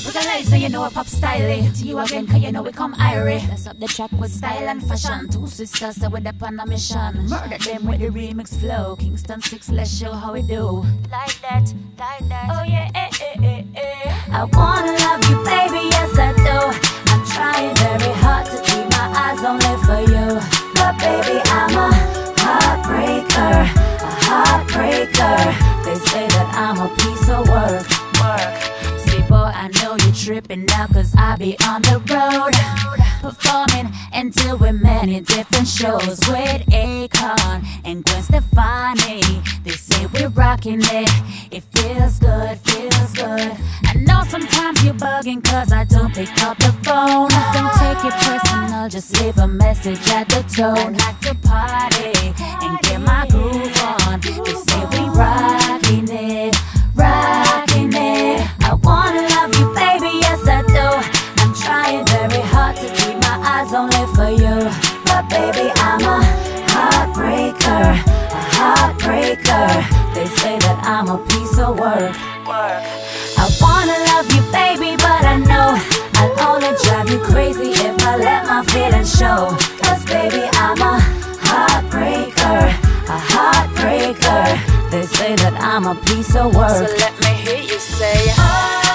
Recognize so you know a pop style. To you again, cause you know we come irie. That's up the track with style and fashion. Two sisters that with up on a mission. Murder them with the remix flow. Kingston 6, let's show how we do. Like that, like that. Oh yeah, eh, eh, eh, eh. I wanna love you, baby, yes I do. I'm trying very hard to keep my eyes only for you. But baby, I'm a heartbreaker, a heartbreaker. They say that I'm a piece of work. See boy, I know you're tripping now, cause I be on the road performing and doing many different shows with Akon and Gwen Stefani. They say we're rocking it, it feels good, feels good. I know sometimes you're bugging cause I don't pick up the phone. Don't take it personal, just leave a message at the tone. I like to party and get my groove on. They say we rocking it, rocking it. I wanna love you, baby, yes I do. I'm trying very hard to keep my eyes only for you. But baby, I'm a heartbreaker, a heartbreaker. They say that I'm a piece of work. I wanna love you, baby, but I know I'll only drive you crazy if I let my feelings show. Cause baby, I'm a heartbreaker, a heartbreaker. They say that I'm a piece of work. So let me hear you say, oh,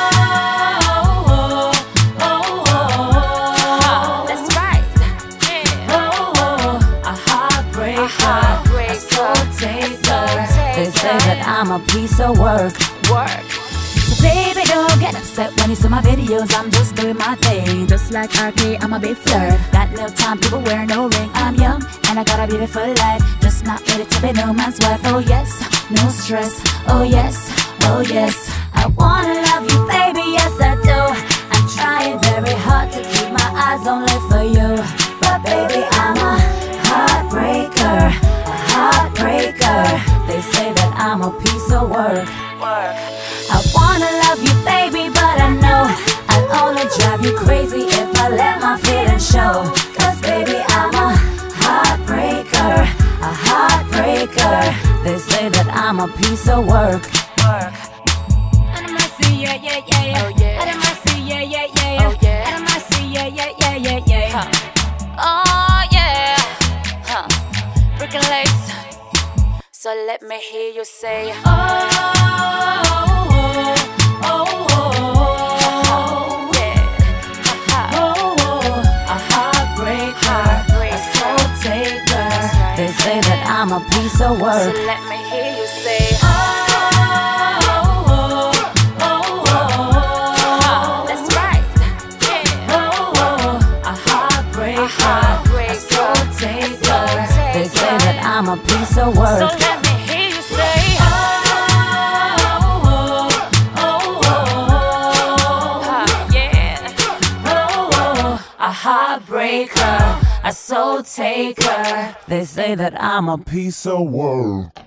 oh, oh, oh. That's right. Yeah. Oh, a heartbreaker, a soul taker. They say that I'm a piece of work. So baby, don't get upset when you see my videos. I'm just doing my thing. Just like RK, I'm a big flirt. Got no time, people wear no ring. I'm young and I got a beautiful life. Just not ready to be no man's wife. Oh yes, no stress. Oh yes, oh yes. I wanna love you, baby, yes I do. I'm trying very hard to keep my eyes only for you. But baby, I'm a heartbreaker, a heartbreaker. They say that I'm a piece of work. I wanna love you, baby, but I know I'll only drive you crazy if I let my feelings show. Cause baby, I'm a heartbreaker, a heartbreaker. They say that I'm a piece of work. And I might see, yeah, yeah, yeah, yeah. Oh, yeah. And I might see, yeah, yeah, yeah, yeah. Oh, yeah. And I might see, yeah, yeah, yeah, yeah, yeah. Oh, yeah. Brick and lace. So let me hear you say, Oh, oh, oh, yeah. a heartbreaker, a soul taker. They say that I'm a piece of So work. let me hear you say, that's right. Yeah. A heartbreaker, a soul taker. They say that I'm a piece of So work. let me hear you say, yeah. A heartbreaker, a soul taker. They say that I'm a Piece of work.